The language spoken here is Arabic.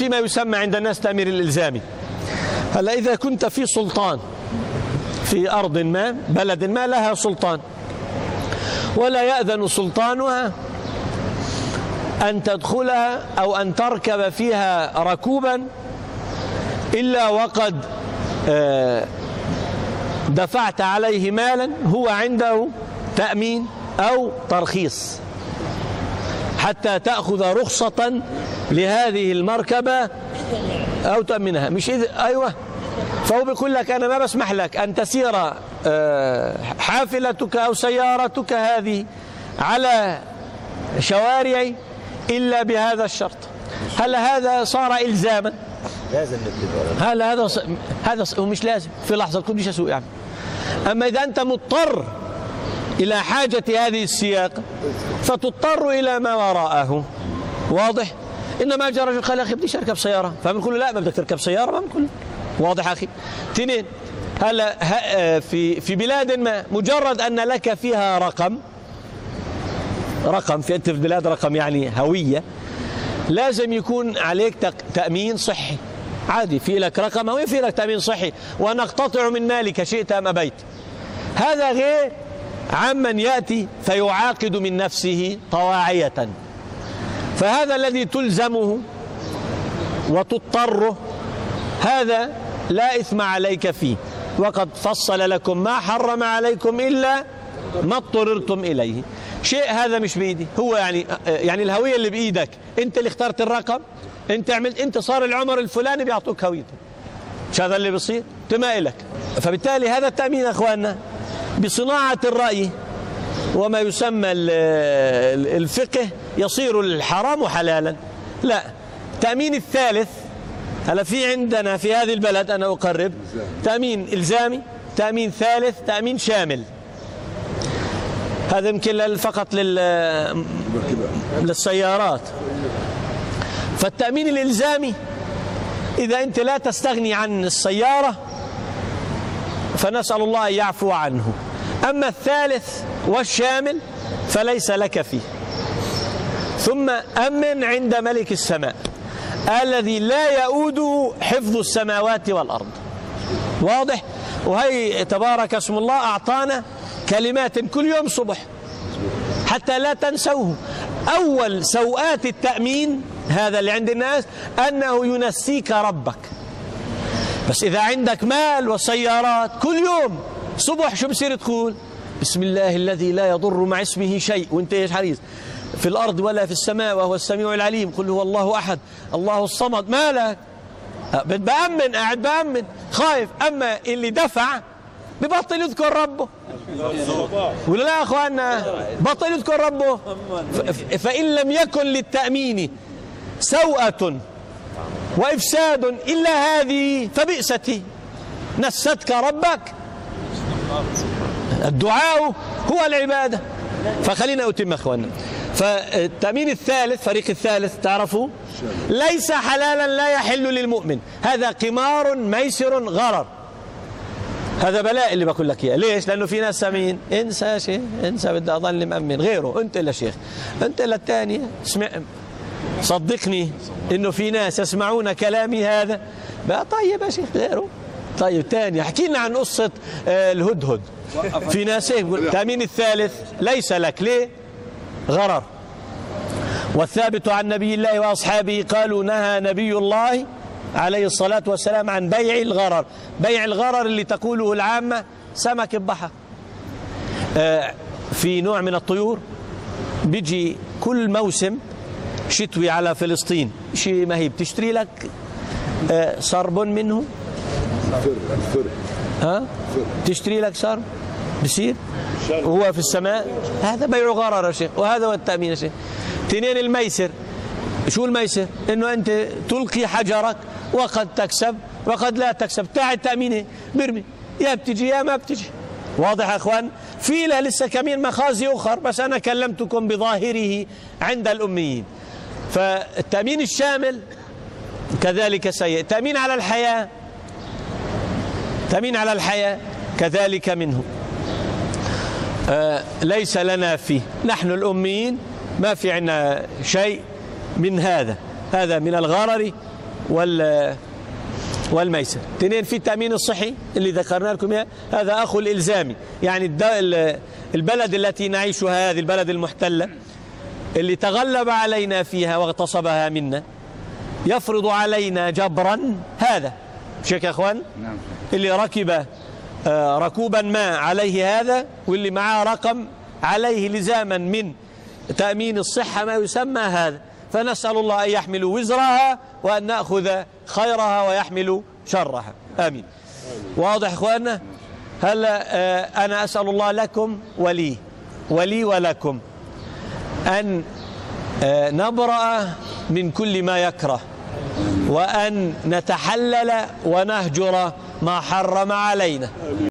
فيما يسمى عند الناس تأمين الإلزامي. هلا إذا كنت في سلطان في أرض ما، بلد ما لها سلطان، ولا يأذن سلطانها أن تدخلها أو أن تركب فيها ركوبا إلا وقد دفعت عليه مالا هو عنده تأمين أو ترخيص حتى تأخذ رخصة لهذه المركبة أو تأمنها. مش أيوة، فهو بيقول لك أنا ما بسمح لك أن تسير حافلتك أو سيارتك هذه على شوارعي إلا بهذا الشرط. هل هذا صار إلزاما؟ لازم هذا ومش لازم في لحظة تكون مش أسوء يعني. أما إذا أنت مضطر إلى حاجة هذه السياقة فتضطر إلى ما وراءه. واضح؟ إنما جاء رجل قال أخي بديش أركب سيارة، فبنقول له لا، ما بدك تركب سيارة، ما بنقول. واضح أخي؟ اثنين، هلا في بلاد ما مجرد أن لك فيها رقم في أنت في بلاد رقم يعني هوية، لازم يكون عليك تأمين صحي. عادي، في لك رقم هوية، في لك تأمين صحي، ونقتطع من مالك شئت أم أبيت. هذا غير عمن يأتي فيعاقد من نفسه طواعية. فهذا الذي تلزمه وتضطره هذا لا إثم عليك فيه، وقد فصل لكم ما حرم عليكم إلا ما اضطررتم إليه. شيء هذا مش بإيدي، هو يعني الهوية اللي بإيدك، أنت اللي اخترت الرقم، أنت عملت، أنت صار العمر الفلاني بيعطوك هويتك، مش هذا اللي بيصير؟ ما إلك. فبالتالي هذا التأمين أخواننا بصناعة الرأي وما يسمى الفقه يصير الحرام حلالا. لا، التأمين الثالث، هلا في عندنا في هذه البلد أنا أقرب تأمين إلزامي، تأمين ثالث، تأمين شامل. هذا يمكن فقط للسيارات. فالتأمين الإلزامي إذا أنت لا تستغني عن السيارة فنسأل الله أن يعفو عنه. أما الثالث والشامل فليس لك فيه. ثم أمن عند ملك السماء الذي لا يؤوده حفظ السماوات والأرض. واضح؟ وهي تبارك اسم الله أعطانا كلمات كل يوم صبح حتى لا تنسوه. أول سوءات التأمين هذا اللي عند الناس أنه ينسيك ربك. بس إذا عندك مال وسيارات كل يوم صبح شو بصير تقول؟ بسم الله الذي لا يضر مع اسمه شيء، وانت ايش حريص في الأرض ولا في السماء وهو السميع العليم، قل هو الله أحد الله الصمد. مالك؟ بأمن، قاعد بأمن خايف. أما اللي دفع ببطل يذكر ربه، ولا لا يا أخواننا؟ بطل يذكر ربه. فإن لم يكن للتأمين سوءة وإفساد إلا هذه فبئست نستك ربك. الدعاء هو العبادة. فخلينا أتم أخواننا. فالتأمين الثالث، فريق الثالث تعرفوا، ليس حلالا لا يحل للمؤمن. هذا قمار ميسر غرر. هذا بلاء اللي بقول لك اياه. ليش؟ لأنه في ناس سامين انسى يا شيخ، انسى، بدي أضل مأمن غيره. أنت إلا شيخ، أنت إلا الثاني. اسمع، صدقني إنه في ناس يسمعون كلامي هذا بقى طيب يا شيخ غيره. طيب ثاني، احكي لنا عن قصة الهدهد. في ناس يقول التأمين الثالث ليس لك. ليه؟ غرر. والثابت عن نبي الله وأصحابه قالوا نهى نبي الله عليه الصلاة والسلام عن بيع الغرر. بيع الغرر اللي تقوله العامة سمك البحر. في نوع من الطيور بيجي كل موسم شتوي على فلسطين، شيء ما هي بتشتري لك صرب منه، تشتري لك صرب بصير وهو في السماء. هذا بيع غرر يا شيخ، وهذا هو التأمين يا شيخ. اثنين، الميسر. شو الميسر؟ انه انت تلقي حجرك وقد تكسب وقد لا تكسب. تاع التأمين برمي، يا بتجي يا ما بتجي. واضح يا اخوان؟ في له لسه كمان مخازي اخر، بس انا كلمتكم بظاهره عند الاميين. فالتأمين الشامل كذلك سيء. التأمين على الحياة، تأمين على الحياة كذلك منه ليس لنا فيه. نحن الأميين ما في عنا شيء من هذا. هذا من الغرر والميسر. اثنين، في التأمين الصحي اللي ذكرنا لكم إياه، هذا أخو الإلزامي، يعني البلد التي نعيشها، هذه البلد المحتلة اللي تغلب علينا فيها واغتصبها منا، يفرض علينا جبرا هذا. مش هيك يا أخوان؟ نعم. اللي ركب ركوبا ما عليه هذا، واللي معاه رقم عليه لزاما من تأمين الصحة ما يسمى هذا. فنسأل الله أن يحملوا وزرها وأن نأخذ خيرها ويحملوا شرها. آمين. واضح إخواننا؟ هلا أنا أسأل الله لكم ولي ولكم أن نبرأ من كل ما يكره، وأن نتحلل ونهجر ما حرم علينا.